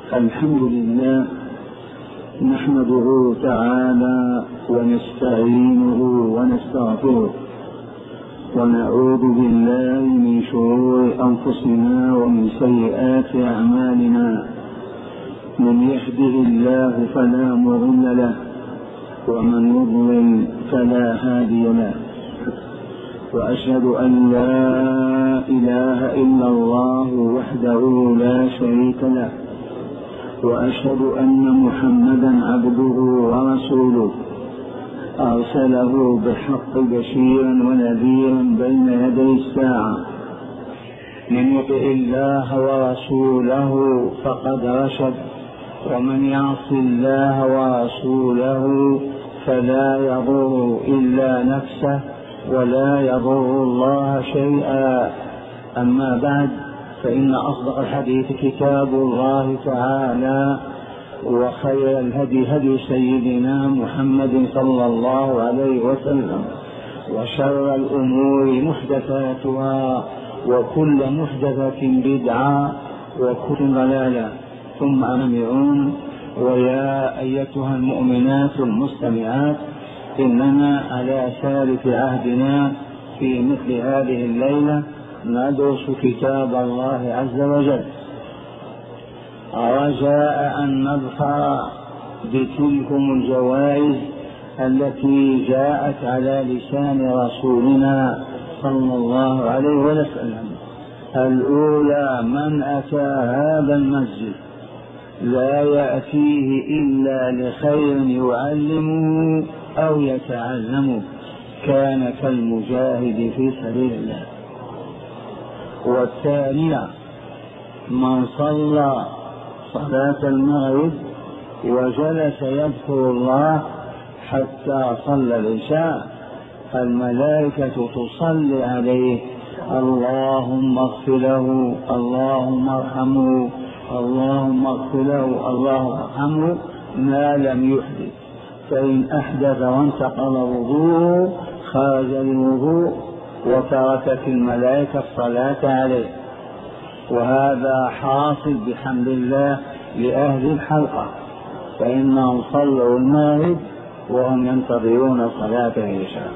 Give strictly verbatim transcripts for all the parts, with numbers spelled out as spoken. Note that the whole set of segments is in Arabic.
الحمد لله نحمده تعالى ونستعينه ونستغفره ونعوذ بالله من شرور أنفسنا ومن سيئات أعمالنا. من يهده الله فلا مضل له ومن يضلل فلا هادي له، وأشهد أن لا إله إلا الله وحده لا شريك له، وأشهد أن محمدا عبده ورسوله أرسله بالحق بشيرا ونذيرا بين يدي الساعة. من يطع الله ورسوله فقد رشد، ومن يعص الله ورسوله فلا يضر إلا نفسه ولا يضر الله شيئا. أما بعد، فإن أصدق الحديث كتاب الله تعالى، وخير الهدي هدي سيدنا محمد صلى الله عليه وسلم، وشر الأمور محدثاتها، وكل محدثة بدعة، وكل ضلالة. ثم أمرون. ويا أيتها المؤمنات المستمعات، إننا على ثالث عهدنا في مثل هذه الليلة ندرس كتاب الله عز وجل، رجاء أن نظفر بتلكم الجوائز التي جاءت على لسان رسولنا صلى الله عليه وسلم. الأولى: من أتى هذا المسجد لا يأتيه إلا لخير يعلمه أو يتعلمه كان كالمجاهد في سبيل الله. والثانية: من صلى صلاة المغرب وجلس يذكر الله حتى صلى العشاء، الملائكة تصلي عليه: اللهم اغفر له، اللهم ارحمه، اللهم اغفر له، اللهم ارحمه، ما لم يحدث. فإن أحدث وانتقض وضوءه خرج الوضوء وتركت الملائكة الصلاة عليه. وهذا حاصل بحمد الله لأهل الحلقة، فإنهم صلوا المغرب وهم ينتظرون صلاة العشاء.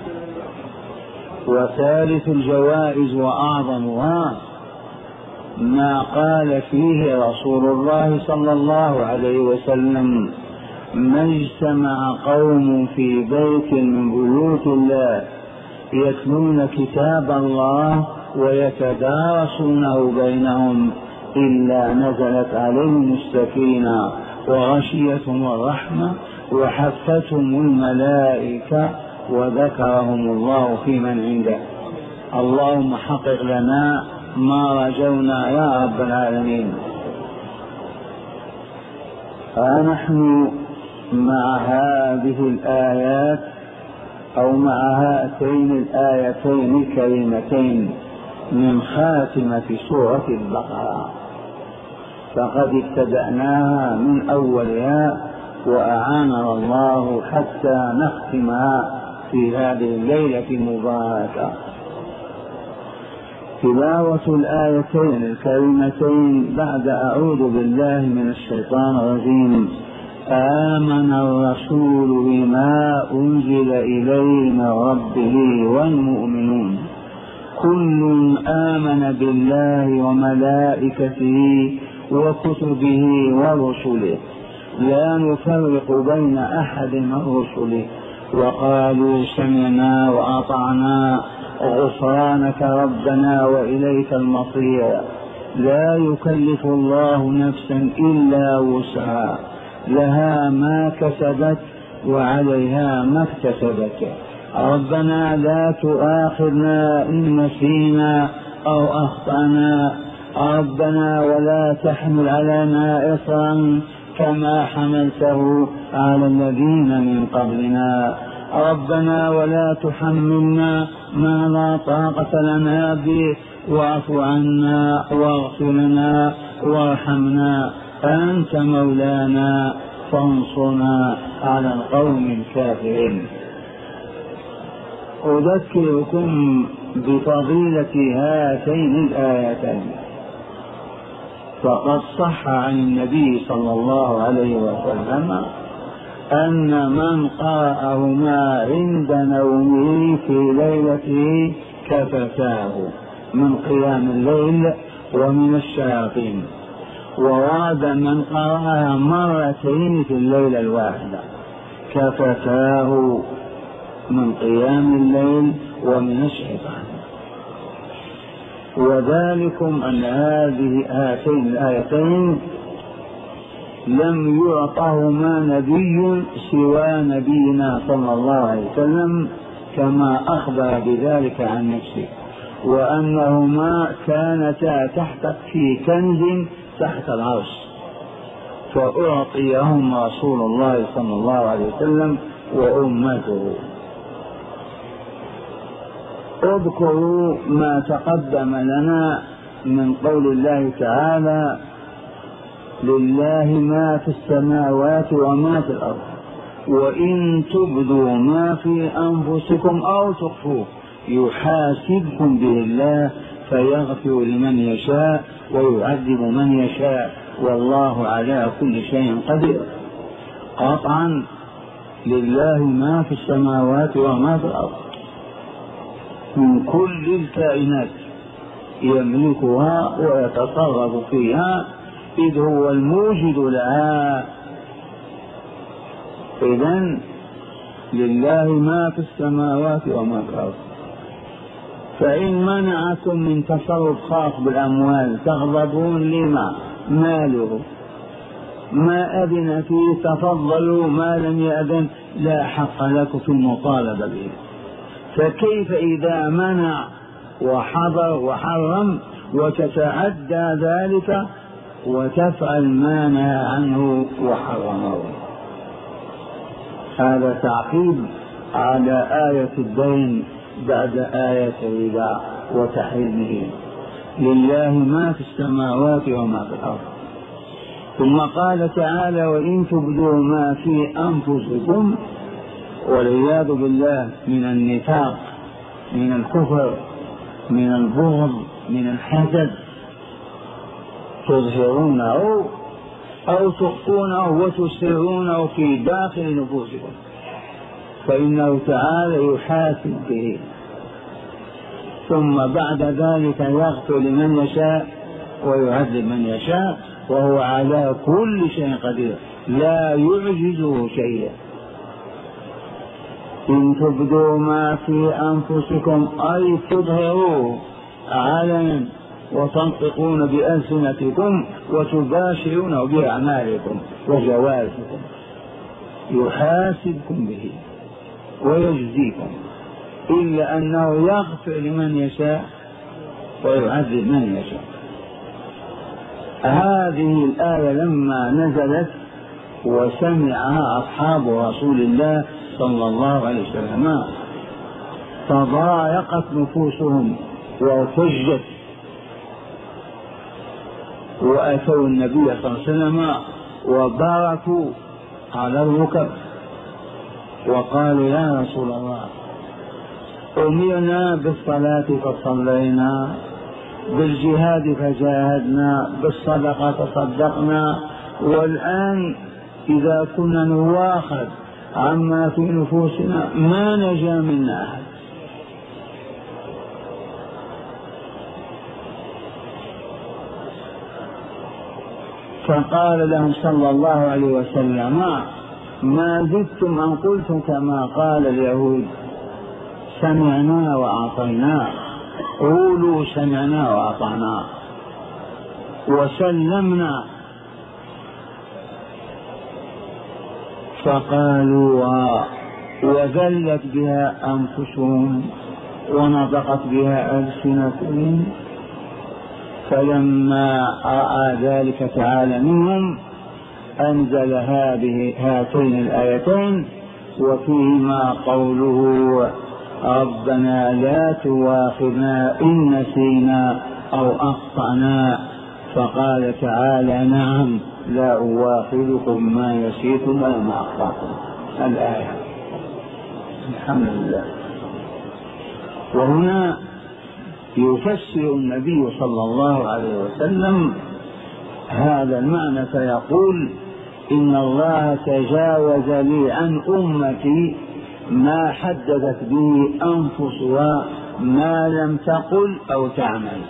وثالث الجوائز وأعظمها ما قال فيه رسول الله صلى الله عليه وسلم: ما اجتمع قوم في بيت من بيوت الله يتلون كتاب الله ويتدارسونه بينهم إلا نزلت عليهم السكينة وغشيتهم الرحمة وحفتهم الملائكة وذكرهم الله في من عنده. اللهم حقق لنا ما رجونا يا رب العالمين. فنحن مع هذه الآيات أو مع هاتين الآيتين الكريمتين من خاتمة سورة البقرة، فقد ابتدأناها من أولها وأعاننا الله حتى نختمها في هذه الليلة المباركة. تلاوة الآيتين الكريمتين بعد أعوذ بالله من الشيطان الرجيم: آمن الرسول بما أنزل إليه من ربه والمؤمنون كل آمن بالله وملائكته وكتبه ورسله لا نفرق بين أحد من رسله وقالوا سمعنا وأطعنا غفرانك ربنا وإليك المصير. لا يكلف الله نفسا إلا وسعها، لها ما كسبت وعليها ما اكتسبت. ربنا لا تؤاخذنا إن نسينا أو أخطأنا، ربنا ولا تحمل علينا إصرا كما حملته على الذين من قبلنا، ربنا ولا تحملنا ما لا طاقة لنا به، واعف عنا واغفر لنا وارحمنا، أنت مولانا فانصرنا على القوم الكافرين. أذكركم بفضيلة هاتين الآيتين. فقد صح عن النبي صلى الله عليه وسلم أن من قرأهما عند نومه في ليلته كفتاه من قيام الليل ومن الشياطين، وورد من قرأها مرتين في الليلة الواحدة كفتاه من قيام الليل ومن الشيطان. وذلكم أن هذه هاتين الآيتين لم يعطهما نبي سوى نبينا صلى الله عليه وسلم كما أخبر بذلك عن نفسه، وأنهما كانتا تحت في كنز تحت العرش فأعطيهما رسول الله صلى الله عليه وسلم وأمته. اذكروا ما تقدم لنا من قول الله تعالى: لله ما في السماوات وما في الأرض وإن تبدوا ما في أنفسكم أو تخفوه يحاسبكم به الله فيغفر لمن يشاء ويعذب من يشاء والله على كل شيء قدير. قطعا لله ما في السماوات وما في الأرض من كل الكائنات يملكها ويتصرف فيها إذ هو الموجد لها. إذن لله ما في السماوات وما في الأرض. فإن منعكم من تصرف خاص بالأموال تغضبون لما؟ ماله ما أذن فيه تفضلوا، ما لم يأذن لا حق لكم في المطالبة به. فكيف إذا منع وحضر وحرم وتتعدى ذلك وتفعل ما نهى عنه وحرمه؟ هذا تعقيب على آية الدين بعد آية الربا وتحريمه. لله ما في السماوات وما في الأرض. ثم قال تعالى: وإن تبدوا ما في أنفسكم، والعياذ بالله من النفاق من الكفر من البغض من الحسد، تظهرونه أو تخفونه وتسرونه في داخل نفوسكم فإنه تعالى يحاسب به، ثم بعد ذلك يغفر لمن يشاء ويعذب من يشاء وهو على كل شيء قدير لا يعجزه شيء. إن تبدوا ما في أنفسكم أي تظهروه علنا وتنطقون بألسنتكم وتباشرون بأعمالكم وجوارحكم يحاسبكم به ويجزيكم، إلا أنه يغفر لمن يشاء ويعذب من يشاء. هذه الآية لما نزلت وسمعها أصحاب رسول الله صلى الله عليه وسلم تضايقت نفوسهم وارتجت، وأتوا النبي صلى الله عليه وسلم وباركوا على الركب وقالوا: يا رسول الله، أمرنا بالصلاة فصلينا، بالجهاد فجاهدنا، بالصدقة تصدقنا، والآن إذا كنا نواخذ عما في نفوسنا ما نجا منا أحد. فقال لهم صلى الله عليه وسلم: ما زدتم أن قلتم كما قال اليهود: سمعنا وأعطينا. قولوا سمعنا وأطعنا وسلمنا. فقالوا وذلت بها أنفسهم ونطقت بها ألسنتهم. فلما رأى ذلك تعالى منهم أنزل هذه هاتين الآيتين وفيهما قوله: ربنا لا تواخذنا إن نسينا أو أخطأنا. فقال تعالى: نعم لا أواخذكم ما نسيتم ولا ما أخطأتم. الآية. الحمد لله. وهنا يفسر النبي صلى الله عليه وسلم هذا المعنى فيقول إن الله تجاوز لي عن أمتي ما حدثت به أنفسها ما لم تقل أو تعمل.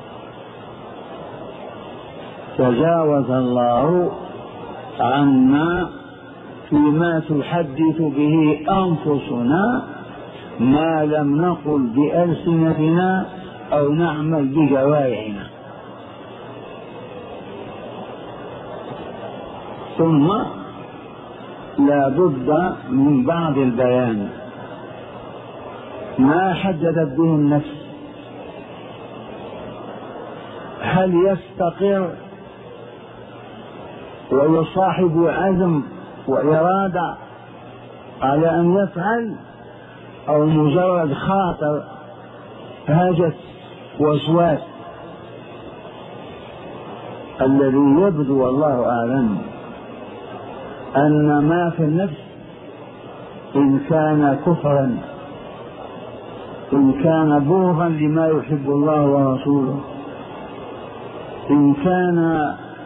تجاوز الله عنا فيما تحدث به أنفسنا ما لم نقل بألسنتنا أو نعمل بجوارحنا. ثم لا بد من بعض البيان ما حددت به النفس، هل يستقر ويصاحب عزم وإرادة على أن يفعل، أو مجرد خاطر هاجس وسواس؟ الذي يبدو والله أعلم أن ما في النفس إن كان كفرا، إن كان بغضا لما يحب الله ورسوله، إن كان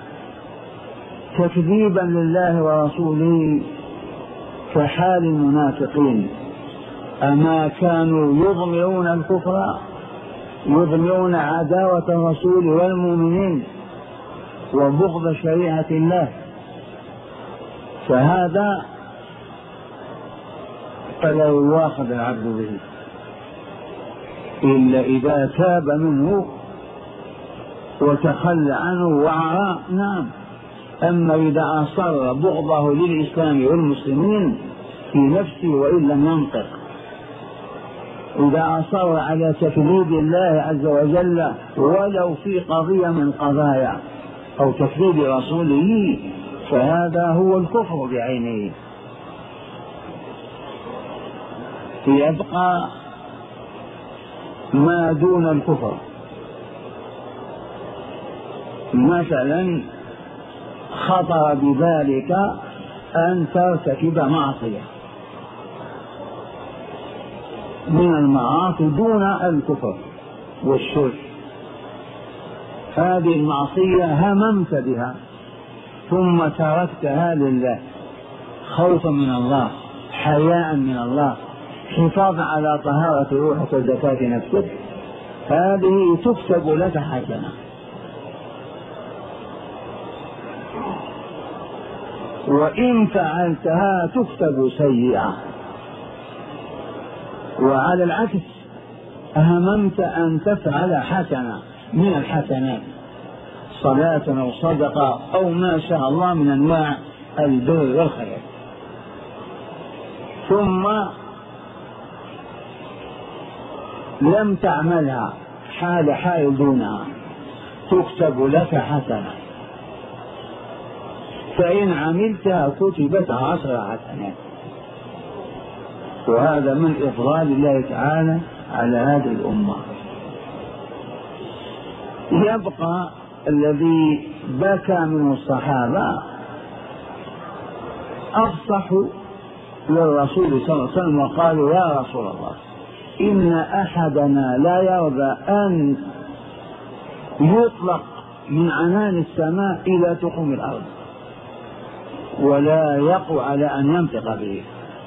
تكذيبا لله ورسوله كحال المنافقين، أما كانوا يضمرون الكفر، يضمرون عداوة الرسول والمؤمنين وبغض شريعة الله، فهذا فلا يواخذ العبد به إلا إذا تاب منه وتخلى عنه وعرى. نعم. أما إذا أصر بغضه للإسلام والمسلمين في نفسه وإن لم ينطق، إذا أصر على تكذيب الله عز وجل ولو في قضية من قضايا أو تكذيب رسوله، فهذا هو الكفر بعينه. يبقى ما دون الكفر، مثلا خطر بذلك أن ترتكب معصية من المعاصي دون الكفر والشرك، هذه المعصية هممت بها ثم تركتها لله خوفا من الله، حياء من الله، حفاظا على طهارة روحك وزكاة نفسك، هذه تكتب لك حسنة. وإن فعلتها تكتب سيئة. وعلى العكس هممت أن تفعل حسنة من الحسنات، صلاة أو صدقة أو ما شاء الله من أنواع البر والخير، ثم لم تعملها حال حال دونها، تكتب لك حسنة، فإن عملتها كتبت عشر حسنات. وهذا من إفضال الله تعالى على هذه الأمة. يبقى الذي بكى من الصحابة أفصحوا للرسول صلى الله عليه وسلم وقالوا: يا رسول الله، إن أحدنا لا يرضى أن يطلق من عنان السماء إلى تخوم الأرض ولا يقوى على أن ينطق به.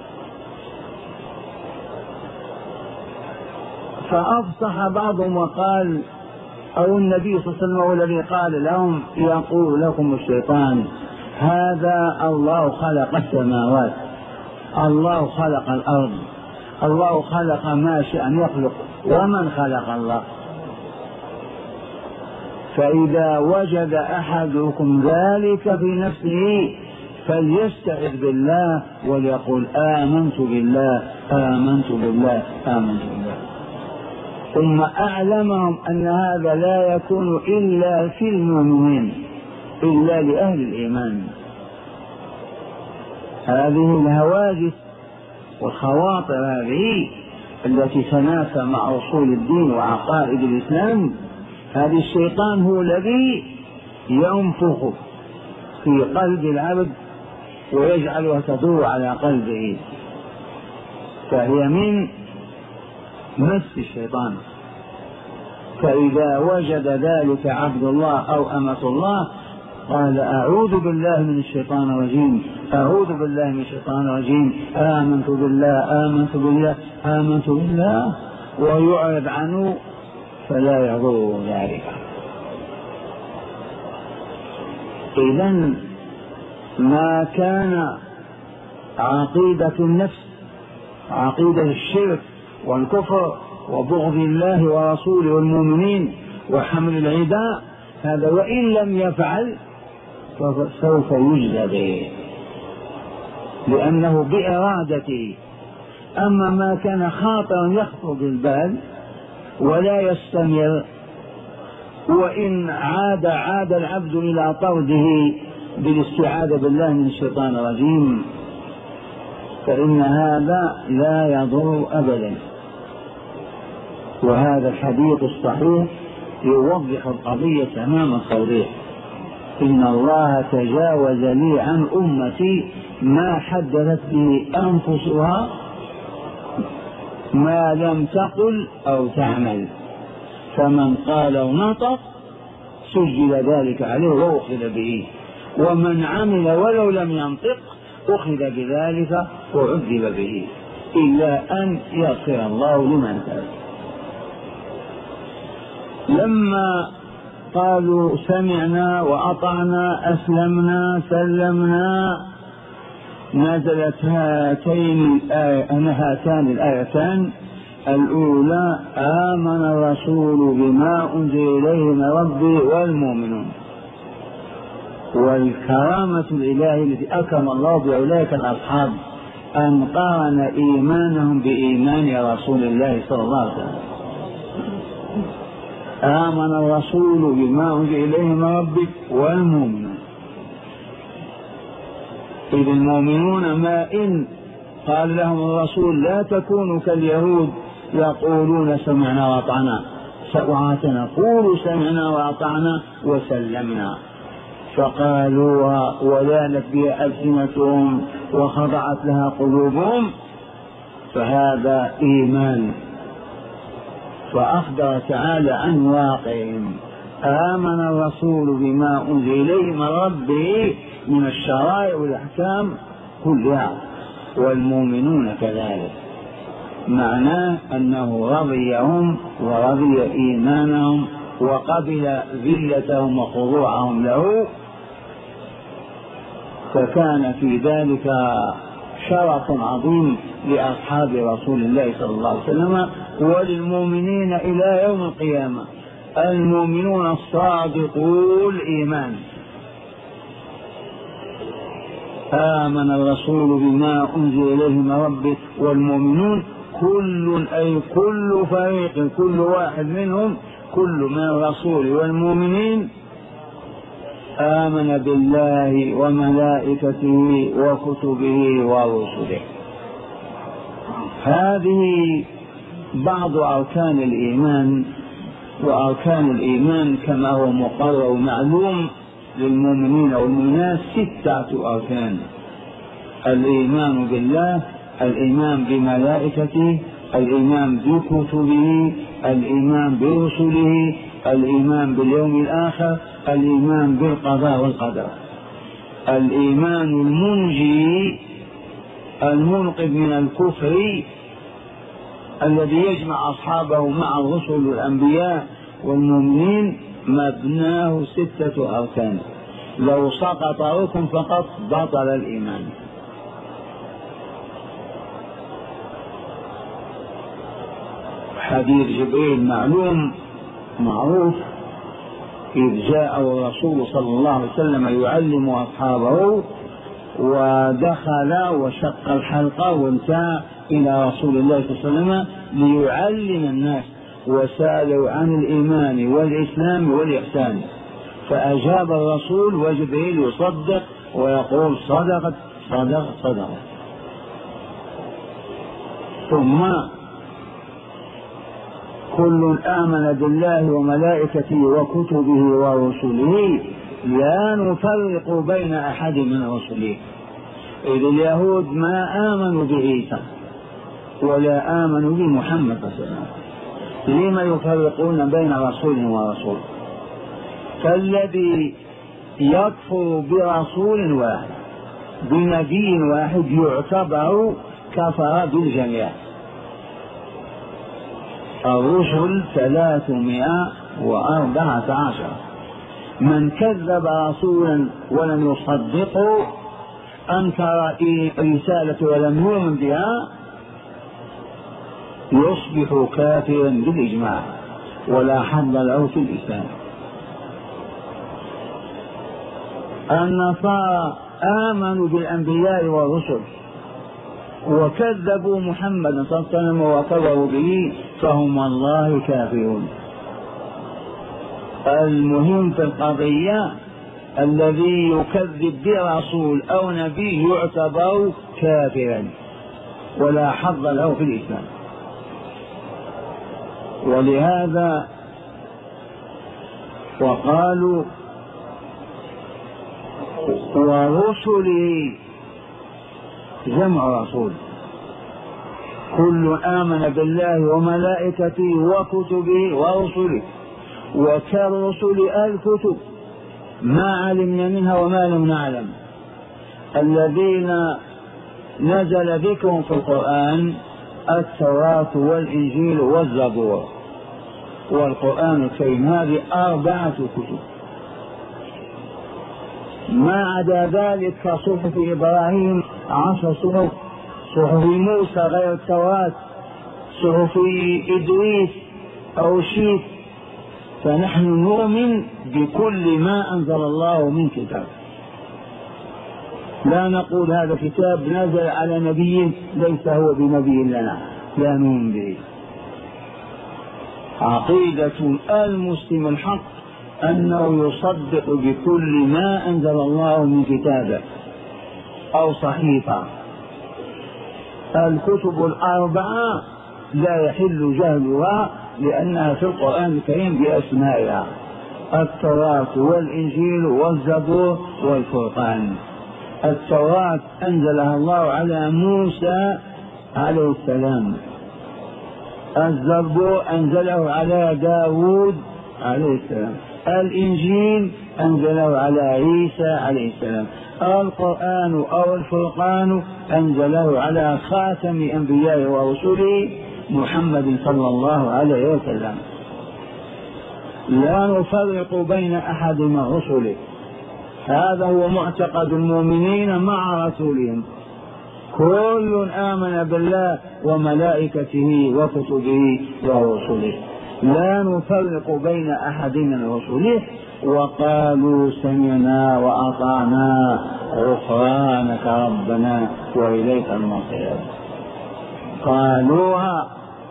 فأفصح بعضهم وقال، أو النبي صلى الله عليه وسلم هو الذي قال لهم: يقول لكم الشيطان هذا الله خلق السماوات، الله خلق الأرض، الله خلق ما شاء أن يخلق، ومن خلق الله؟ فإذا وجد أحدكم ذلك في نفسه فليستعذ بالله وليقول: آمنت بالله آمنت بالله آمنت بالله. ثم أعلمهم أن هذا لا يكون إلا في المؤمنين، إلا لأهل الإيمان. هذه الهواجس والخواطر هذه التي تنافى مع أصول الدين وعقائد الإسلام، هذا الشيطان هو الذي ينفخ في قلب العبد ويجعلها تدور على قلبه، فهي من مس الشيطان. فإذا وجد ذلك عبد الله أو أمة الله قال أعوذ بالله من الشيطان الرجيم، أعوذ بالله من الشيطان الرجيم، آمنت بالله آمنت بالله آمنت بالله، ويعرض عنه فلا يضر ذلك. إذن ما كان عقيدة النفس، عقيدة الشرك والكفر وبغض الله ورسوله والمؤمنين وحمل العداء، هذا وإن لم يفعل فسوف يجزى به لأنه بإرادته. أما ما كان خاطرا يخطر بالبال ولا يستمر، وإن عاد عاد العبد إلى طرده بالاستعاذة بالله من الشيطان الرجيم، فإن هذا لا يضر أبدا. وهذا الحديث الصحيح يوضح القضية تمام التوضيح. إن الله تجاوز لي عن أمتي ما حدثت به أنفسها ما لم تقل أو تعمل، فمن قال ونطق سجل ذلك عليه وأخذ به، ومن عمل ولو لم ينطق أخذ بذلك وعذب به، إلا أن يغفر الله لمن تاب. لما قالوا سمعنا وأطعنا أسلمنا سلمنا نزلت هاتين هاتان الآيتان الأولى آمن الرسول بما أنزل إليه من ربه والمؤمنون، والكرامة الإلهية التي أكرم الله بأولئك الأصحاب أن قارن إيمانهم بإيمان رسول الله صلى الله عليه وسلم. آمن الرسول بما أنزل إليه من ربه والمؤمنون، إذ المؤمنون ما إن قال لهم الرسول لا تكونوا كاليهود يقولون سمعنا وأطعنا، وقولوا سمعنا وأطعنا وسلمنا، فقالوا ولانت بها ألسنتهم وخضعت لها قلوبهم، فهذا إيمان. فأخبر تعالى عن واقعهم. آمن الرسول بما أنزل إليه من ربه من الشرائع والأحكام كلها، والمؤمنون كذلك، معناه أنه رضيهم ورضي إيمانهم وقبل ذلتهم وخضوعهم له، فكان في ذلك شرف عظيم لأصحاب رسول الله صلى الله عليه وسلم وللمؤمنين إلى يوم القيامة. المؤمنون الصادقو الإيمان. آمن الرسول بما أنزل إليه من ربه والمؤمنون كل أي كل فريق كل واحد منهم كل من الرسول والمؤمنين آمن بالله وملائكته وكتبه ورسله. هذه بعض أركان الإيمان، وأركان الإيمان كما هو مقرر ومعلوم للمؤمنين والمؤمنات ستة أركان: الإيمان بالله، الإيمان بملائكته، الإيمان بكتبه، الإيمان برسله، الإيمان باليوم الآخر، الإيمان بالقضاء والقدر. الإيمان المنجي المنقذ من الكفر الذي يجمع أصحابه مع الرسل والأنبياء والمؤمنين مبناه ستة أركان، لو سقط ركن فقط بطل الإيمان. حديث جبريل معلوم معروف، إذ جاء الرسول صلى الله عليه وسلم يعلم أصحابه ودخل وشق الحلقة وانتهى إلى رسول الله صلى الله عليه وسلم ليعلم الناس، وسألوا عن الإيمان والإسلام والإحسان، فأجاب الرسول وجبريل يصدق ويقول صدقت صدقت صدقت. ثم كل آمن بالله وملائكته وكتبه ورسله لا نفرق بين أحد من رسله، إذ اليهود ما آمنوا بعيسى ولا آمنوا بمحمد صلى الله عليه وسلم، لما يفرقون بين رسول ورسول؟ فالذي يكفر برسول واحد بنبي واحد يعتبر كفر بالجميع. الرسل ثلاثمائة وأربعة عشر، من كذب رسولا ولم يصدقه أنكر رسالة ولم يؤمن بها يصبح كافرا بالإجماع ولا حظ له في الإسلام. النصارى آمنوا بالأنبياء والرسل وكذبوا محمدا صلى الله عليه وسلم وكفروا به فهم والله كافرون. المهم في القضية الذي يكذب برسول أو نبي يعتبر كافرا ولا حظ له في الإسلام. ولهذا وقالوا ورسله جمع رسول، كل آمن بالله وملائكته وكتبه ورسله، وكالرسل الكتب ما علمنا منها وما لم نعلم. الذين نزل ذكرهم في القرآن التوراة والإنجيل والزبور والقرآن الكريم، هذه أربعة كتب. ما عدا ذلك كصحف إبراهيم عشر صحف، صحف موسى غير التوراة، صحف إدريس أو شيث. فنحن نؤمن بكل ما أنزل الله من كتاب، لا نقول هذا كتاب نزل على نبي ليس هو بنبي لنا، لا نؤمن به. عقيدة المسلم الحق أنه يصدق بكل ما أنزل الله من كتابه أو صحيفة. الكتب الأربعة لا يحل جهلها لأنها في القرآن الكريم بأسمائها: التوراة والإنجيل والزبور والفرقان. التوراة أنزلها الله على موسى عليه السلام، الزبور أنزله على داود عليه السلام، الإنجيل أنزله على عيسى عليه السلام، القرآن أو الفرقان أنزله على خاتم أنبياء ورسله محمد صلى الله عليه وسلم. لا نفرق بين أحد من رسله، هذا هو معتقد المؤمنين مع رسولهم. كل آمن بالله وملائكته وكتبه ورسله، لا نفرق بين أحد من رسله. وقالوا سمعنا وأطعنا غفرانك ربنا وإليك المصير. قالوها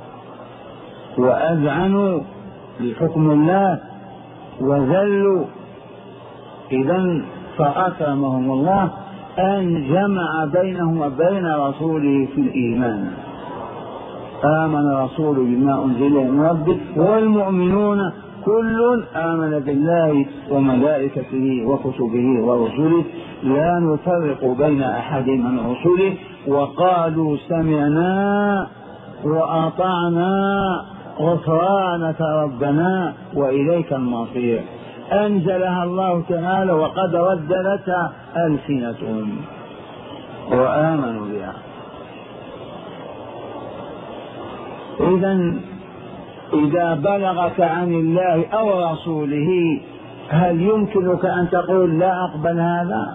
وأذعنوا لحكم الله وذلوا. إذن فأكرمهم الله أن جمع بينهم وبين رسوله في الإيمان. آمن رسول بما أنزل من ربه والمؤمنون كل آمن بالله وملائكته وكتبه ورسله لا نفرق بين أحد من رسله. وقالوا سمعنا وأطعنا غفرانك ربنا وإليك المصير. أنزلها الله تعالى وقد رددتها ألسنتهم وآمنوا بها. إذن إذا بلغك عن الله أو رسوله هل يمكنك أن تقول لا أقبل هذا،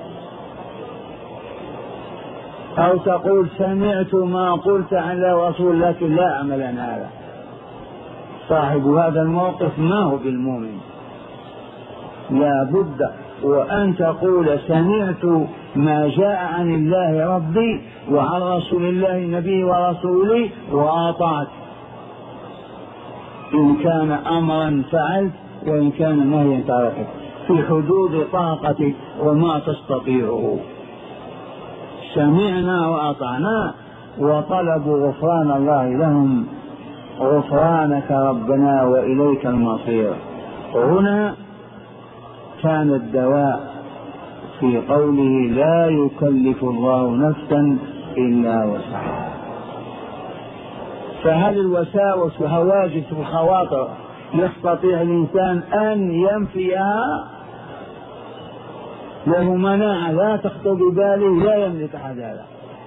أو تقول سمعت ما قلت عن رسول لكن لا أعمل عن هذا؟ صاحب هذا الموقف ما هو بالمؤمن. لا بد وأن تقول سمعت ما جاء عن الله ربي وعن رسول الله النبي ورسوله وأطعت، إن كان أمرا فعلت وإن كان نهيا تركت في حدود طاقتك وما تستطيعه. سمعنا وأطعنا وطلبوا غفران الله لهم، غفرانك ربنا وإليك المصير. هنا كان الدواء في قوله لا يكلف الله نفسا إلا وسعها. فهل الوساوس وهواجس الخواطر يستطيع الإنسان أن ينفيها؟ له مناعة لا تخطر بباله، لا يملك أحد هذا،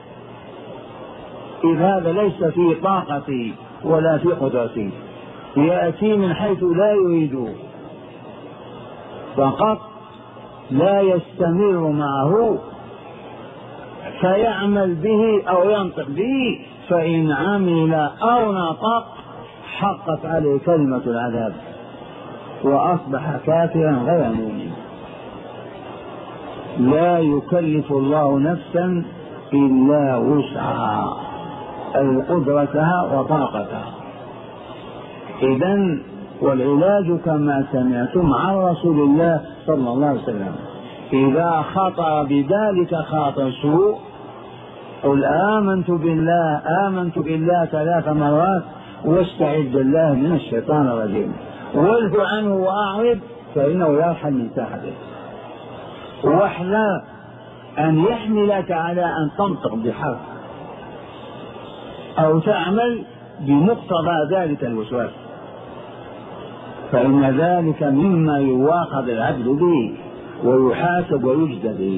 إذ هذا ليس في طاقتي ولا في قدرتي، يأتي من حيث لا يريد فقط، لا يستمر معه فيعمل به أو ينطق به، فإن عمل أو نطق حقت عليه كلمة العذاب وأصبح كافرا غير مؤمن. لا يكلف الله نفسا إلا وسعها، أي قدرتها وطاقتها. إذن والعلاج كما سمعتم عن رسول الله صلى الله عليه وسلم، إذا خطر بذلك خاطر سوء قل آمنت بالله آمنت بالله ثلاث مرات واستعذ بالله من الشيطان الرجيم، والف عنه وأعرض فإنه يرحل من ساحته. واحذر أن يحملك على أن تنطق بحرف أو تعمل بمقتضى ذلك الوسواس، فإن ذلك مما يواخذ العبد به ويحاسب ويجزى به.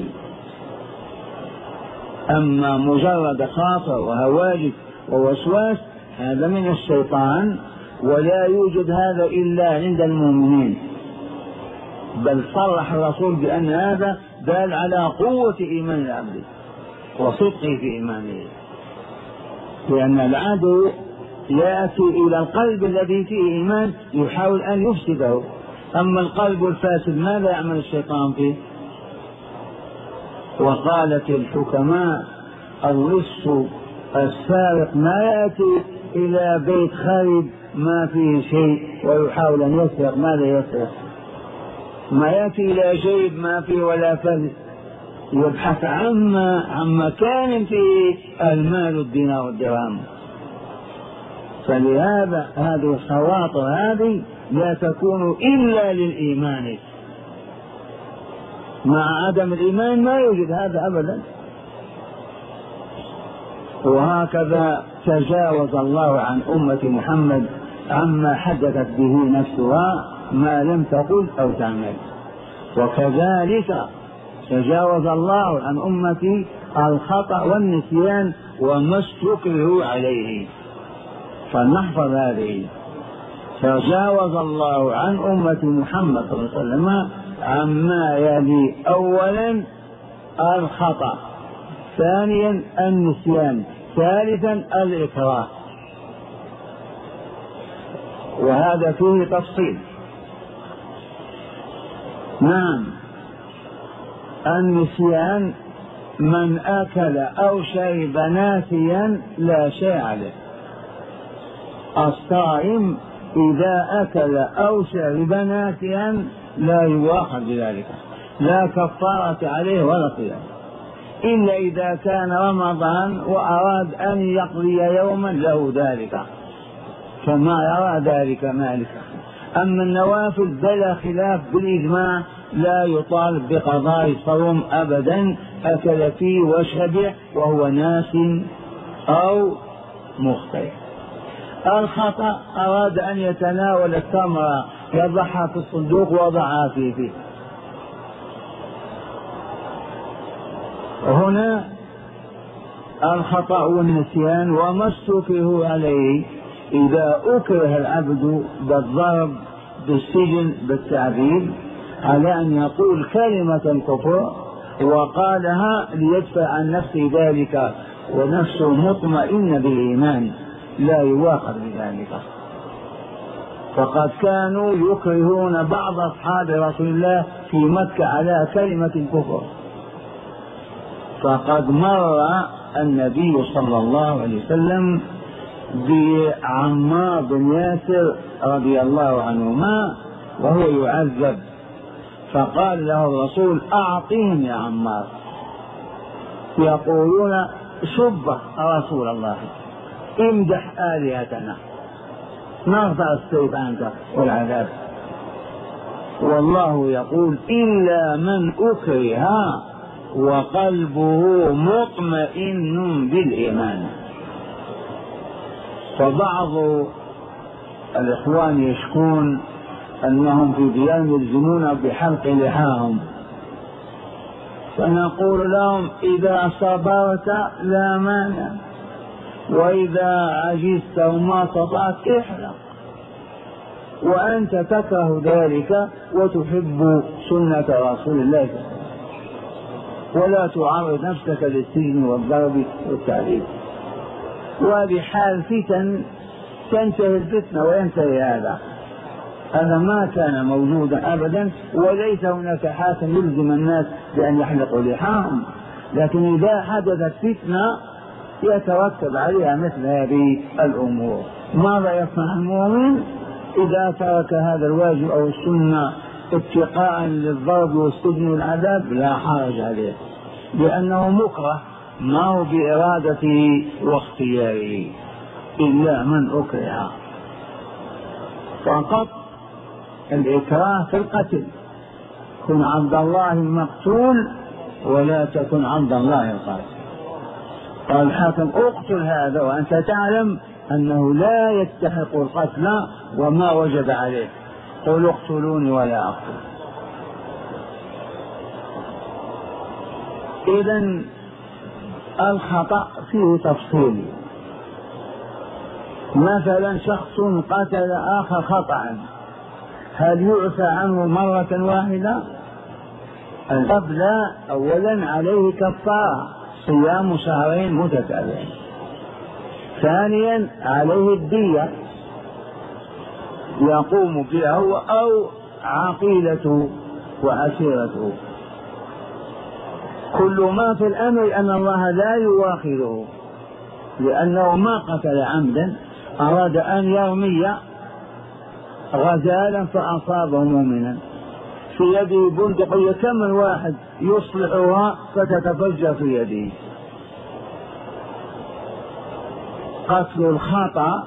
أما مجرد خاطر وهواجس ووسواس هذا من الشيطان، ولا يوجد هذا إلا عند المؤمنين، بل صرح الرسول بأن هذا دال على قوة إيمان العبد وصدقه في إيمانه، لأن العدو يأتي إلى القلب الذي فيه إيمان يحاول أن يفسده. أما القلب الفاسد ماذا يعمل الشيطان فيه؟ وقالت الحكماء اللص السارق ما يأتي إلى بيت خارب ما فيه شيء ويحاول أن يسرق، ماذا يسرق؟ ما يأتي إلى جيب ما فيه ولا فلس، يبحث عما عن مكان فيه المال الدينار والدرهم. فلهذا هذه الخواطر هذه لا تكون إلا للإيمان، مع عدم الإيمان ما يوجد هذا أبدا. وهكذا تجاوز الله عن أمة محمد عما حدثت به نفسها ما لم تقل أو تعمل، وكذلك تجاوز الله عن أمتي الخطأ والنسيان وما استكرهوا عليه. فلنحفظ هذه، تجاوز الله عن أمة محمد صلى الله عليه وسلم عما يلي: أولا الخطأ، ثانيا النسيان، ثالثا الإكراه. وهذا فيه تفصيل. نعم، النسيان من أكل أو شرب ناسيا لا شيء عليه. الصائم إذا أكل أو شرب ناسيا لا يؤاخذ بذلك، لا كفارة عليه ولا صيام، إلا إذا كان رمضان وأراد أن يقضي يوما له ذلك كما يرى ذلك مالك. أما النوافل بلا خلاف بالإجماع لا يطالب بقضاء صوم أبدا، أكل فيه وشبع وهو ناس أو مخطئ. الخطأ أراد أن يتناول التمر يضعها في الصندوق وضعها فيه, فيه. هنا الخطأ والنسيان وما استكره عليه. إذا أكره العبد بالضرب بالسجن بالتعذيب على أن يقول كلمة الكفر وقالها ليدفع عن نفسه ذلك ونفسه مطمئنة بالإيمان لا يواخذ بذلك. فقد كانوا يكرهون بعض أصحاب رسول الله في مكة على كلمة الكفر، فقد مر النبي صلى الله عليه وسلم بعمار بن ياسر رضي الله عنهما وهو يعذب، فقال له الرسول: أعطيهم يا عمار. يقولون: سبه رسول الله، امدح آلهتنا نرفع السيف عنك والعذاب. والله يقول: إلا من أكره وقلبه مطمئن بالإيمان. فبعض الإخوان يشكون أنهم في ديار يلزمون بحلق لحاهم، فنقول لهم إذا صبرت لا مانع، وإذا عجزت وما استطعت احلق، وأنت تكره ذلك وتحب سنة رسول الله ولا تعرض نفسك للسجن والضرب والتعذيب. وهذه حال فتن تنتهي الفتنة وينتهي هذا. هذا ما كان موجودا أبدا، وليس هناك حاكم يلزم الناس بأن يحلقوا لحاهم، لكن إذا حدثت فتنة يترتب عليها مثل هذه الأمور. ماذا يصنع المؤمن إذا ترك هذا الواجب أو السنة اتقاء للضرب والسجن والعذاب؟ لا حرج عليه، لأنه مكره، ما هو بإرادته واختياره، إلا من أكره. فقط الإكراه في القتل، كن عبد الله المقتول ولا تكن عبد الله القاتل. قال الحاكم اقتل هذا وأنت تعلم أنه لا يستحق القتل وما وجب عليه، قل اقتلوني ولا أقتل. إذن الخطأ فيه تفصيل. مثلا شخص قتل آخر خطأ، هل يعفى عنه مرة واحدة؟ قبل أولا عليه كفارة صيام شهرين متتابعين، ثانيا عليه الدية يقوم بها هو أو عقيلته وعشيرته. كل ما في الأمر أن الله لا يواخذه، لأنه ما قتل عمدا، أراد أن يرمي غزالا فأصابه مؤمنا في يده بندقية، كم من واحد يصلحها فتتفجر في يده. قتل الخطأ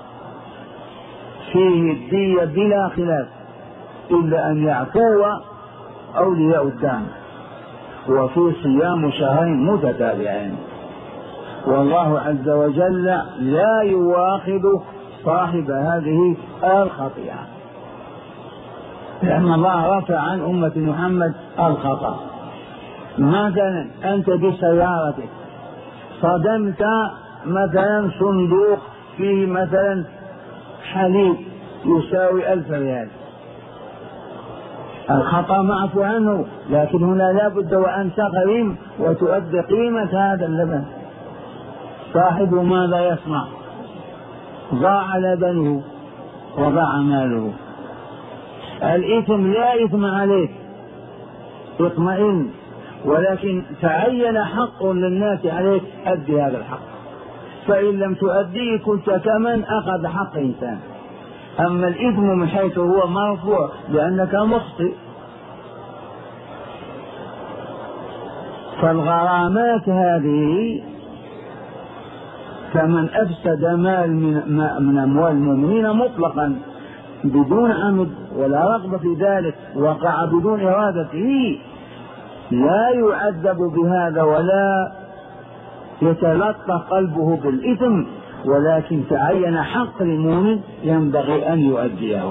فيه الدية بلا خلاف، إلا أن يعفو أولياء الدم، وفي صيام شهرين متتابعين. والله عز وجل لا يواخذ صاحب هذه الخطيئة، لأن الله رفع عن أمة محمد الخطأ. مثلا أنت بسيارتك صدمت مثلا صندوق فيه مثلا حليب يساوي ألف ريال، الخطأ معفو عنه، لكن هنا لا بد وأن تغرم وتؤدي قيمة هذا اللبن. صاحبه ماذا يصنع؟ ضاع لبنه وضاع ماله. الإثم لا إثم عليك، اطمئن، ولكن تعين حق للناس عليك، أدي هذا الحق، فإن لم تؤديه كنت كمن أخذ حق إنسان. أما الإثم من حيث هو مرفوع لأنك مخطئ. فالغرامات هذه كمن أفسد مال من أموال المؤمنين مطلقا بدون عمد ولا رغبة في ذلك، وقع بدون إرادته، لا يعذب بهذا ولا يتلطف قلبه بالإثم، ولكن تعين حق المؤمن ينبغي أن يؤديه.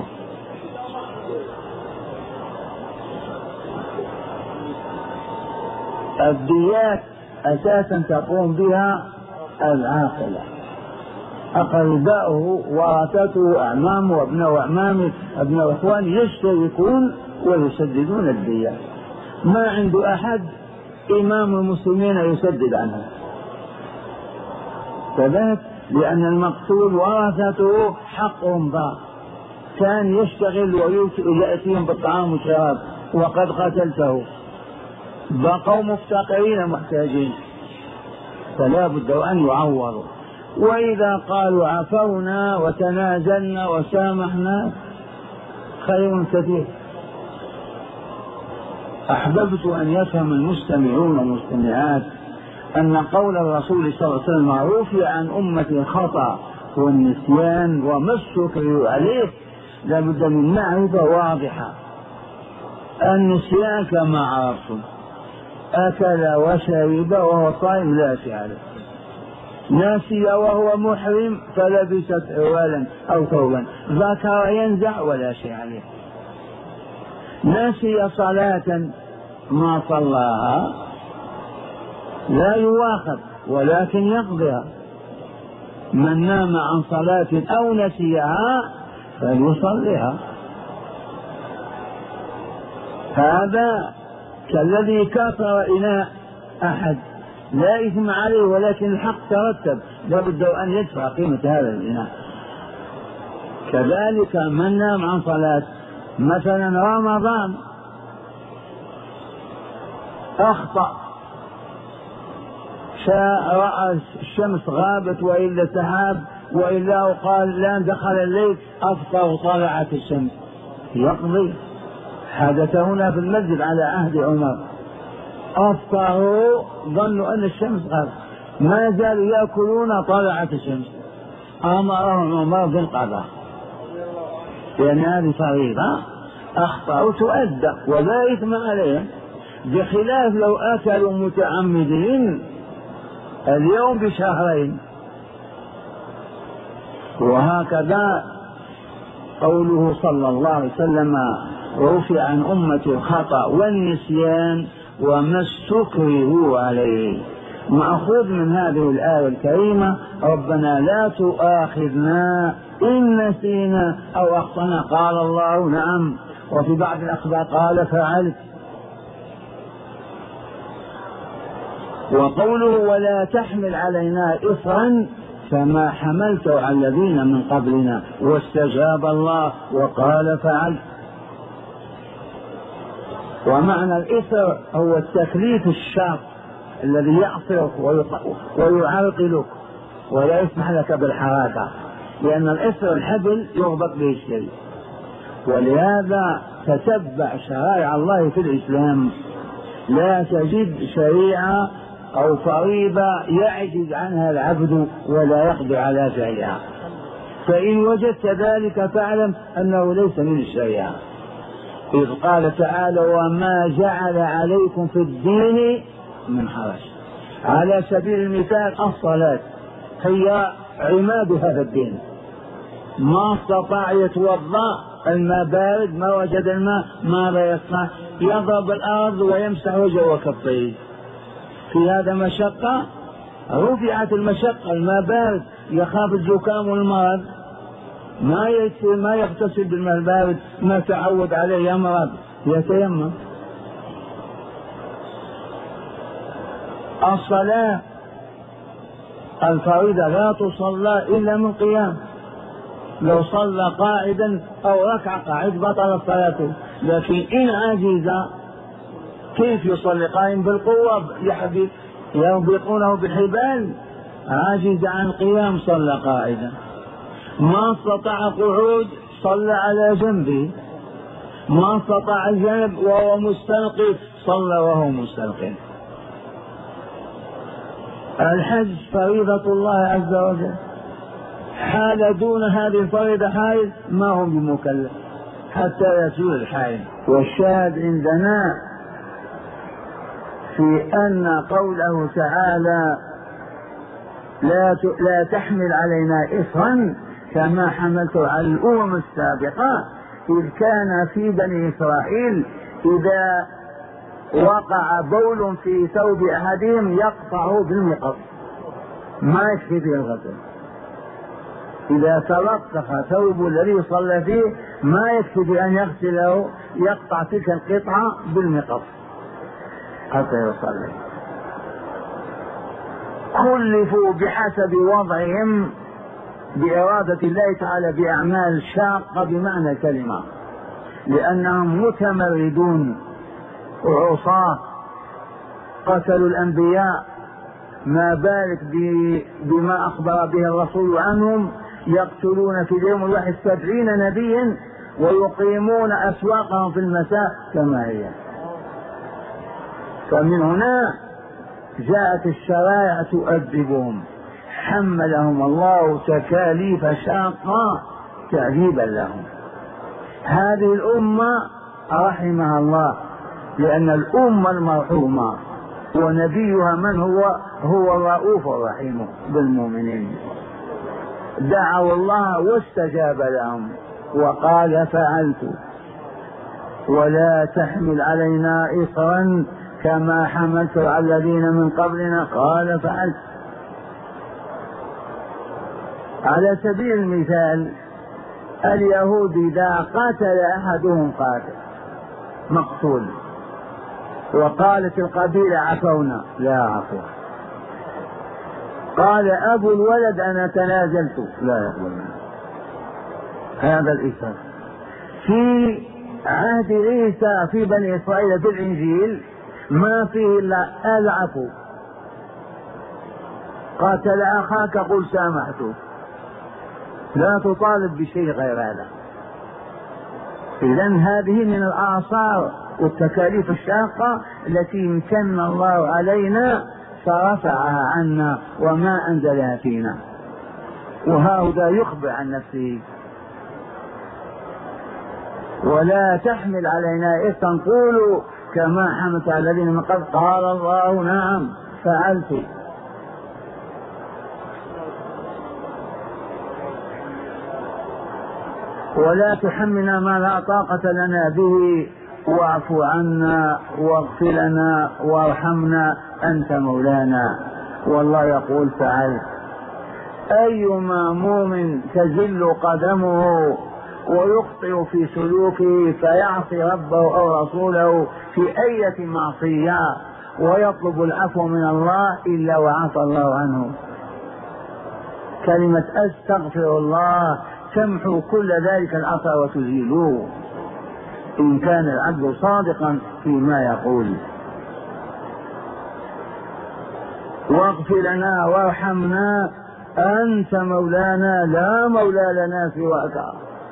الديات أساسا تقوم بها العاقلة، أقرباؤه ورثته أعمامه وابناء أعمامه أبناء إخوانه يشتركون ويسددون الديات. ما عند أحد إمام المسلمين يسدد عنه، فذلك لأن المقتول ورثته حقهم ضاع، كان يشتغل ويأتيهم بالطعام والشراب وقد قتلته، بقوا مفتقرين محتاجين، فلا بد أن يعوضوا. وإذا قالوا عفونا وتنازلنا وسامحنا خير كثير. أحببت أن يفهم المستمعون والمستمعات أن قول الرسول صلى الله عليه وسلم عفي عن أمة الخطأ والنسيان وما الشكر عليه لا بد من معرفة واضحة. النسيان كما عرفتم أكل وشرب وهو صائم لا شيء عليه، ناسي وهو محرم فلبست عوالا أو ثوبا، ذكر ينزع ولا شيء عليه، ناسي صلاة ما صلاها لا يواخذ ولكن يقضيها. من نام عن صلاة أو نسيها فليصليها. هذا كالذي كسر إناء أحد، لا إثم عليه ولكن الحق ترتب، لابد أن يدفع قيمة هذا الإناء. كذلك من نام عن صلاة، مثلا رمضان أخطأ، رأى الشمس غابت وإلا سحاب وإلا وقال لا دخل الليل، أفطر وطلعت الشمس، يقضي. حدث هنا في المسجد على عهد عمر، أفطروا ظنوا أن الشمس غابت، ما زالوا يأكلون طلعت الشمس، أمرهم عمر بالقضاء لأن هذه فريضة، أخطأوا تؤدى ولا إثم عليهم، بخلاف لو أكلوا متعمدين اليوم بشهرين. وهكذا قوله صلى الله عليه وسلم رفع عن أمتي الخطأ والنسيان وما استكرهوا عليه، مأخوذ من هذه الآية الكريمة ربنا لا تؤاخذنا إن نسينا أو أخطأنا. قال الله نعم، وفي بعض الأخبار قال فعلت. وقوله ولا تحمل علينا إصرا فما حملته على الذين من قبلنا، واستجاب الله وقال فعلت. ومعنى الإصر هو التكليف الشاق الذي يعصرك ويعرقلك ولا يسمح لك بالحركة، لأن الإصر الحبل يربط به الشيء. ولهذا تتبع شرائع الله في الإسلام، لا تجد شريعة أو فريضة يعجز عنها العبد ولا يقدر على فعلها، فإن وجدت ذلك فاعلم أنه ليس من الشريعة. إذ قال تعالى وما جعل عليكم في الدين من حرج. على سبيل المثال الصلاة هي عماد هذا الدين، ما استطاع يتوضأ الماء بارد، ما وجد الماء ماذا يصنع؟ يضرب الأرض ويمسح وجهه وكفيه. في هذا مشقة؟ رفعت المشقة، الماء بارد، يخاف الزكام والمرض، ما يكفي ما يغتسل بالماء البارد، ما تعود عليه يمرض يتيمم. الصلاة الفريضة لا تصلى إلا من قيام، لو صلى قاعدا أو ركع قاعد بطل صلاته، لكن إن عجز كيف يصلي قائم بالقوة؟ يحبي يربطونه بالحبال، عاجز عن قيام صلى قاعدا، ما استطاع قعود صلى على جنبه، ما استطاع الجنب وهو مستلقي صلى وهو مستلقي. الحج فريضة الله عز وجل، حال دون هذه الفريضة حائز ما هم بمكلف حتى يزول الحائز. والشاهد عندنا في أن قوله تعالى لا لا تحمل علينا إصرا كما حملته على الأمم السابقة، إذ كان في بني إسرائيل إذا وقع بول في ثوب أحدهم يقطعه بالمقص، ما يكفي به الغسل. إذا تلطخ ثوب الذي صلى فيه ما يكفي بأن يغسله، يقطع تلك القطعة بالمقص حتى يصلي. كلفوا بحسب وضعهم بإرادة الله تعالى بأعمال شاقة بمعنى الكلمة، لأنهم متمردون وعصاة، قتلوا الأنبياء، ما بالك بما أخبر به الرسول عنهم، يقتلون في اليوم الواحد سبعين نبيا ويقيمون أسواقهم في المساء كما هي. فمن هنا جاءت الشرائع تؤدبهم، حملهم الله تكاليف شاقة تعذيبا لهم. هذه الأمة رحمها الله، لأن الأمة المرحومة ونبيها من هو هو الرؤوف الرحيم بالمؤمنين، دعوا الله واستجاب لهم وقال فعلت. ولا تحمل علينا إصرا كما حملت على الذين من قبلنا قال فعلت. على سبيل المثال اليهود إذا قاتل أحدهم قاتل مقتول وقالت القبيلة عفونا، لا عفو. قال أبو الولد أنا تنازلت، لا يقبلنا. هذا الإسلام. في عهد عيسى في بني إسرائيل في الإنجيل ما فيه إلا العفو، قاتل أخاك قل سامحته، لا تطالب بشيء غير هذا. إذن هذه من الآثار والتكاليف الشاقة التي امتن الله علينا فرفعها عنا وما أنزلها فينا. وهذا يخبر عن نفسه: ولا تحمل علينا إثما نقول كما حملت على الذين من قبل قال الله نعم فعلت. ولا تحملنا ما لا طاقة لنا به واعف عنا واغفر لنا وارحمنا أنت مولانا. والله يقول فعلت. أيما مؤمن تزل قدمه ويخطئ في سلوكه فيعصي ربه أو رسوله في أية معصية ويطلب العفو من الله إلا وعفى الله عنه. كلمة أستغفر الله تمحو كل ذلك الأثر وتزيلوه إن كان العبد صادقا فيما يقول. واغفر لنا وارحمنا أنت مولانا لا مولى لنا سواك،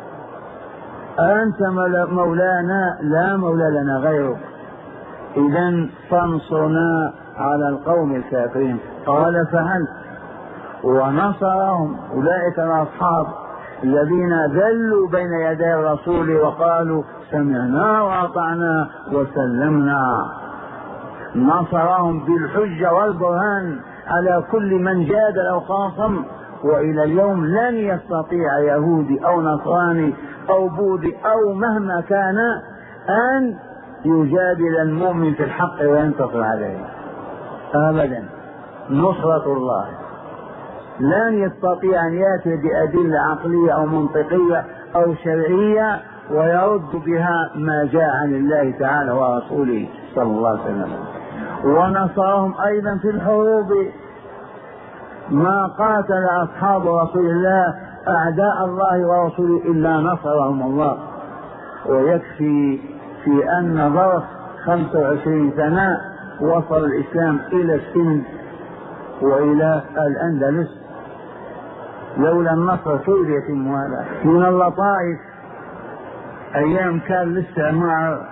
أنت مولانا لا مولى لنا غيرك. إذن فانصرنا على القوم الكافرين. قال فعلت ونصرهم. أولئك الأصحاب الذين ذلوا بين يدي الرسول وقالوا سمعنا وأطعنا وسلمنا. نصرهم بالحجة والبرهان على كل من جادل أو خاصم. وإلى اليوم لن يستطيع يهودي أو نصراني أو بوذي أو مهما كان أن يجادل المؤمن في الحق وينتصر عليه أبدا. نصرة الله لن يستطيع أن يأتي بأدلة عقلية أو منطقية أو شرعية ويرد بها ما جاء عن الله تعالى ورسوله صلى الله عليه وسلم. ونصرهم أيضا في الحروب. ما قاتل أصحاب رسول الله أعداء الله ورسوله إلا نصرهم الله. ويكفي في أن ظرف خمسة وعشرين سنة وصل الإسلام إلى السند وإلى الأندلس لولا النصر كيف يتم هذا. من اللطائف أيام كان الاستعمار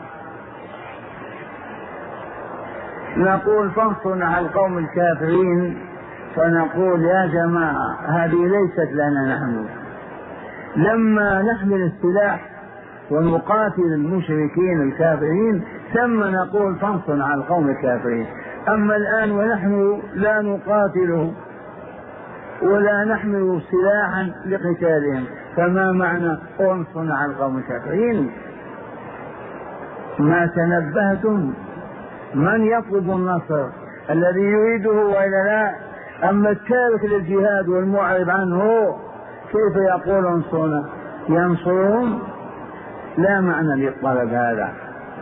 نقول فانصرنا على القوم الكافرين، فنقول يا جماعة هذه ليست لنا نحن. لما نحمل السلاح ونقاتل المشركين الكافرين ثم نقول فانصرنا على القوم الكافرين. أما الآن ونحن لا نقاتله ولا نحمل سلاحا لقتالهم فما معنى انصرنا على القوم الكافرين؟ ما تنبهتم؟ من يطلب النصر؟ الذي يريده وإلا لا؟ أما التارك للجهاد والمعرض عنه كيف يقول انصرنا؟ ينصرهم؟ لا معنى للطلب هذا.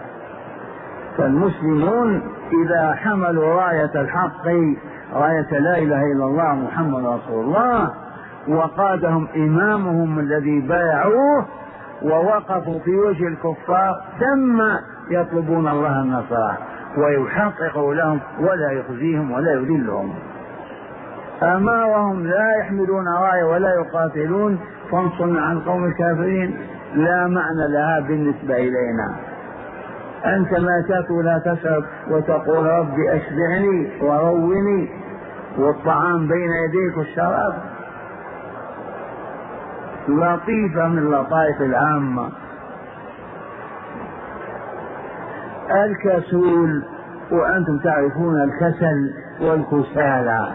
فالمسلمون إذا حملوا راية الحق راية لا إله إلا الله محمد رسول الله وقادهم إمامهم الذي بايعوه ووقفوا في وجه الكفار ثم يطلبون الله النصر ويحقق لهم ولا يخزيهم ولا يذلهم. أما وهم لا يحملون راية ولا يقاتلون فانصرنا عن القوم الكافرين لا معنى لها بالنسبة إلينا. أنت ما تأكل لا تشرب وتقول ربي أشبعني وروني والطعام بين يديك والشراب. لطيفة من اللطائف العامة. الكسول وأنتم تعرفون الكسل والكسالى.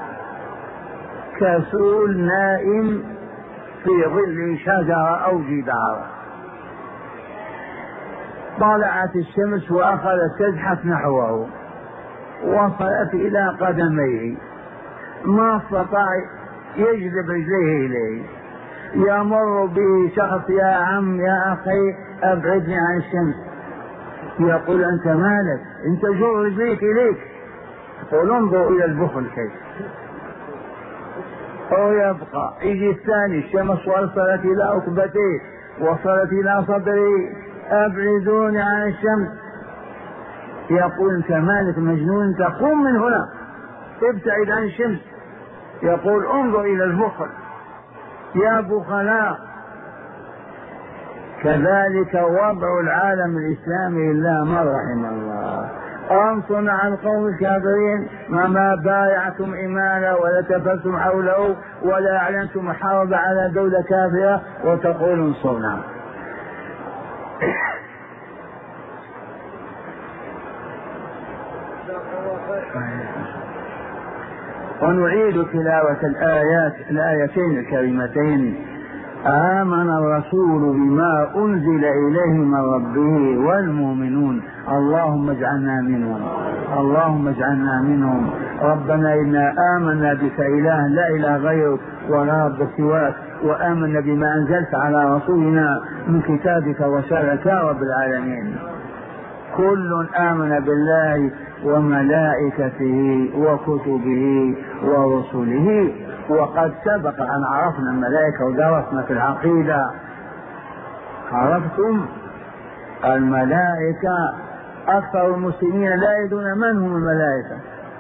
كسول نائم في ظل شجرة أو جدار، طلعت الشمس وأخذت تزحف نحوه وصلت إلى قدميه، ما استطاع يجذب رجليه إليه. يمر به شخص: يا عم يا أخي أبعدني عن الشمس. يقول: أنت مالك؟ أنت جر رجليك إليك. يقول: انظر إلى البخل كيف. أو يبقى يجي الثاني: الشمس وصلت إلى ركبتيه، وصلت إلى صدري، أبعدوني عن الشمس. يقول: أنت مالك مجنون؟ أنت قم من هنا، ابتعد عن الشمس. يقول: انظر إلى البخل يا بخلاء. كذلك وضع العالم الإسلامي إلا من رحم الله. أنصنا عن القوم الكافرين ما بايعتم إمالا ولا تفلتم حوله ولا أعلنتم حرب على دولة كافرة وتقول انصرنا. ونعيد تلاوة الآيات الآيتين الكريمتين: آمن الرسول بما أنزل إليه من ربه والمؤمنون. اللهم اجعلنا منهم، اللهم اجعلنا منهم. ربنا إنا آمنا بك إله لا إله غيرك ولا رب سواك، وآمنا بما أنزلت على رسولنا من كتابك وشرعك يا رب العالمين. كل آمن بالله وملائكته وكتبه ورسله. وقد سبق أن عرفنا الملائكة ودرسنا في العقيدة. عرفتم الملائكة؟ أكثر المسلمين لا يدرون من هم الملائكة،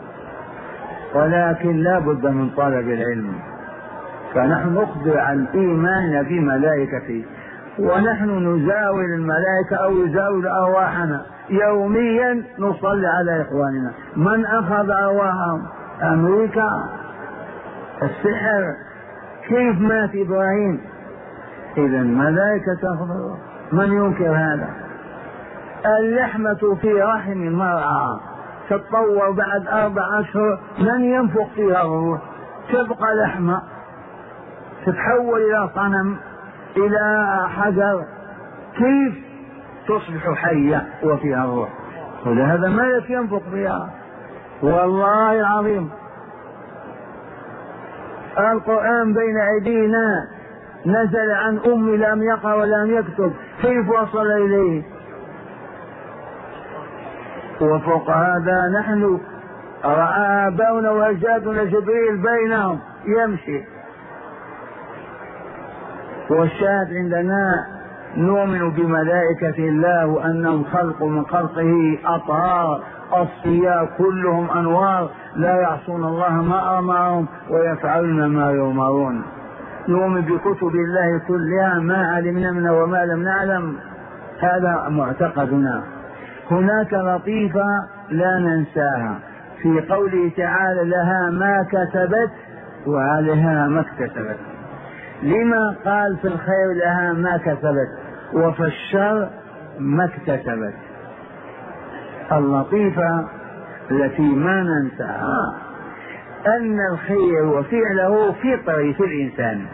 ولكن لا بد من طلب العلم. فنحن نخبر عن إيماننا بملائكته، ونحن نزاول الملائكة أو يزاول أرواحنا يوميا. نصلي على إخواننا. من أخذ أرواحهم؟ أمريكا. السحر. كيف مات إبراهيم؟ إذا الملائكة تأخذ الروح. من ينكر هذا؟ اللحمة في رحم المرأة تتطور بعد أربع أشهر، من ينفخ فيها الروح؟ تبقى لحمة، تتحول إلى صنم، إلى حجر. كيف تصبح حية وفيها الروح؟ ولهذا ملك ينفخ فيها. والله العظيم القرآن بين أيدينا، نزل عن أم لم يقرأ ولم يكتب، كيف وصل إليه؟ وفوق هذا نحن رأى آباؤنا وأجدادنا جبريل بينهم يمشي. والشاهد عندنا نؤمن بملائكة الله وأنهم خلق من خلقه أطهار أصفياء كلهم أنوار لا يعصون الله ما أمرهم ويفعلون ما يؤمرون. نؤمن بكتب الله كلها ما علمنا منها وما لم نعلم، هذا معتقدنا. هناك لطيفة لا ننساها في قوله تعالى: لها ما كسبت وعليها ما اكتسبت. لما قال في الخير لها ما كسبت وفي الشر ما اكتسبت؟ اللطيفة التي ما ننساها أن الخير وفعله فطري في الإنسان.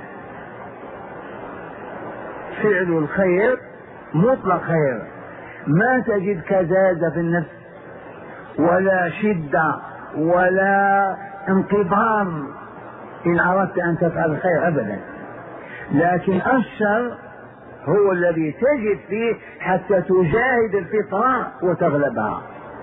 فعل الخير مطلق خير، ما تجد كزازة في النفس ولا شدة ولا انقباض إن أردت أن تفعل الخير أبدا. لكن الشر هو الذي تجد فيه حتى تجاهد الفطرة وتغلبها.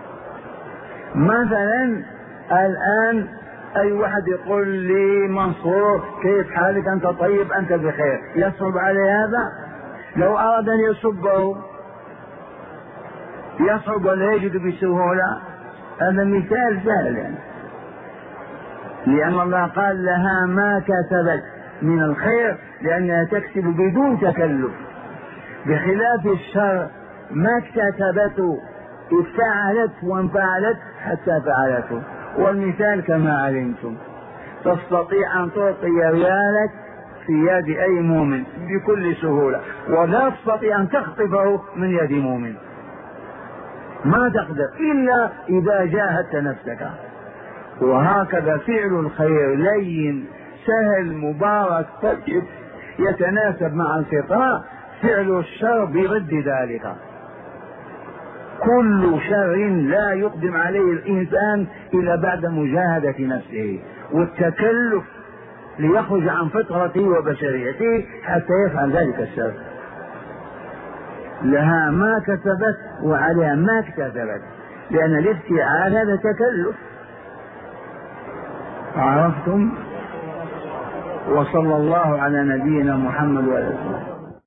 مثلا الآن أي واحد يقول لي: منصور كيف حالك؟ أنت طيب، أنت بخير. يصعب عليه هذا؟ لو أراد أن يصبه يصعب ولا يجد بسهولة؟ هذا مثال سهل يعني. لأن الله قال لها ما كسبت من الخير لأنها تكسب بدون تكلف، بخلاف الشر ما اكتسبته افتعلت وانفعلت حتى فعلته. والمثال كما علمتم، تستطيع أن تعطي ريالك في يد أي مؤمن بكل سهولة، ولا تستطيع أن تخطفه من يد مؤمن، ما تقدر إلا إذا جاهدت نفسك. وهكذا فعل الخير لين سهل مبارك طيب يتناسب مع الفطرة، فعل الشر برد ذلك. كل شر لا يقدم عليه الإنسان إلا بعد مجاهدة نفسه والتكلف ليخرج عن فطرته وبشريته حتى يفعل ذلك الشر. لها ما كسبت وعليها ما اكتسبت، لأن الافتعال هذا تكلف. عرفتم؟ وصلى الله على نبينا محمد وعلى آله.